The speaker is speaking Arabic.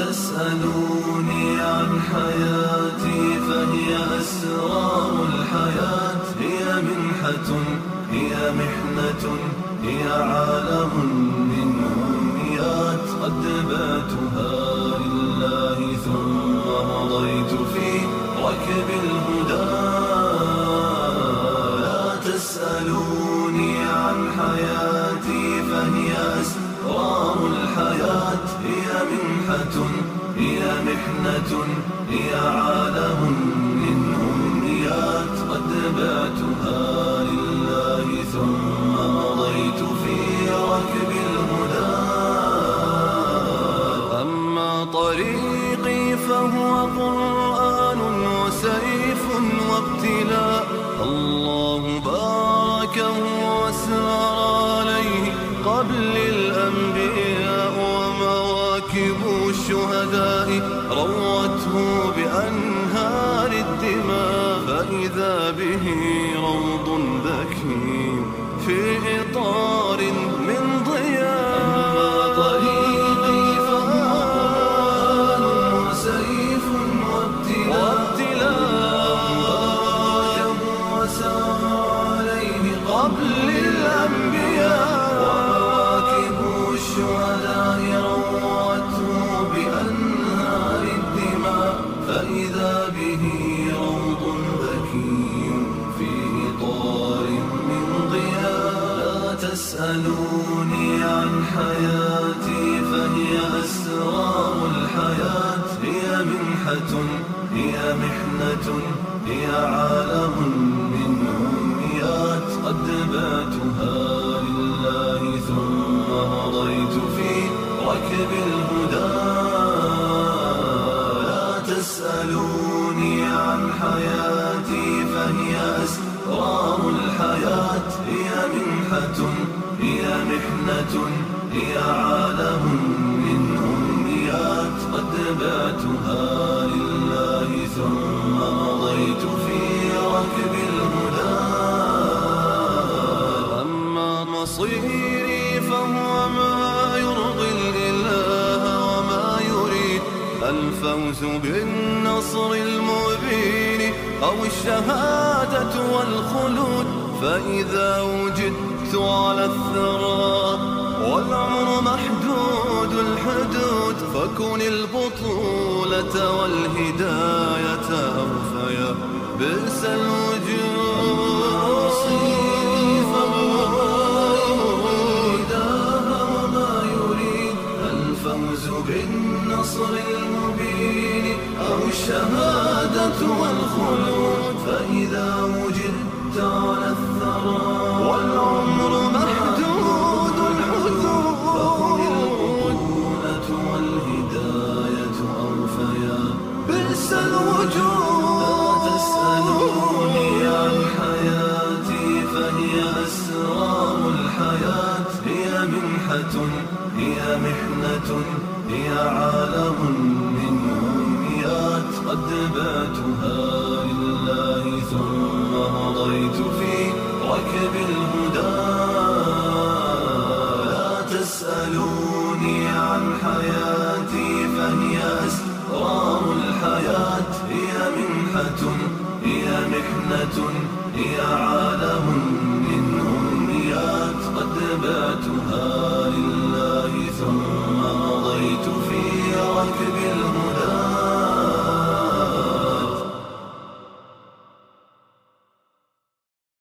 تسألوني عن حياتي فهي أسرار الحياة، هي منحة، هي محنة، هي عالم من أمنيات. قد بعتها لله ثم مضيت في ركب الهدى. لا تسألوني عن حياتي فهي أسرار الحياة، هي منحة، هي محنة، هي عالم من أمنيات. قد بعتها لله ثم مضيت في ركب الهدى. أما طريقي فهو قرآن وسيف وابتلاء، الله باركه واسرار عليه قبل الأنبياء، ومواكب الشهداء روته بأنهار الدماء. فإذا به روض ذكي في إطار من ضياء. أما طريقي فهو قرآن وسيف وابتلاء، وسار عليه قبل الأنبياء، ومواكب الشهداء روته بأنهار الدماء. فإذا به روض ذكي في إطار من ضياء. لا تسألوني عن حياتي فهي أسرار الحياة، هي منحة، هي محنة، هي عالم من أمنيات. قد بعتها لله ثم مضيت في ركب الهدى. لا تسألوني عن حياتي فهي أسرار الحياة، هي منحة، هي محنة، هي عالم من أمنيات. قد بعتها لله ثم مضيت في ركب الهدى. أما مصيري فهو ما يرضي الإله وما يريد، الفوز بالنصر المبين أو الشهادة والخلود. فإذا وجدت على الثرى والعمر محدود الحدود، فكن البطولة والهداية أوفيا بئس الوجود. الفوز بالنصر المبين أو الشهادة والخلود. فإذا وجدت على الثرى والعمر محدود الحدود، فكن البطولة والهداية أوفيا بئس الوجود. لا تسألوني عن حياتي فهي أسرار الحياة، هي منحة، هي محنة، هي عالم من أمنيات. قد بعتها لله ثم مضيت في ركب الهدى. لا تسألوني عن حياتي فهي أسرار الحياة، هي منحة، هي محنة، هي عالم من أمنيات. قد بعتها لله ثم مضيت في ركب الهدى.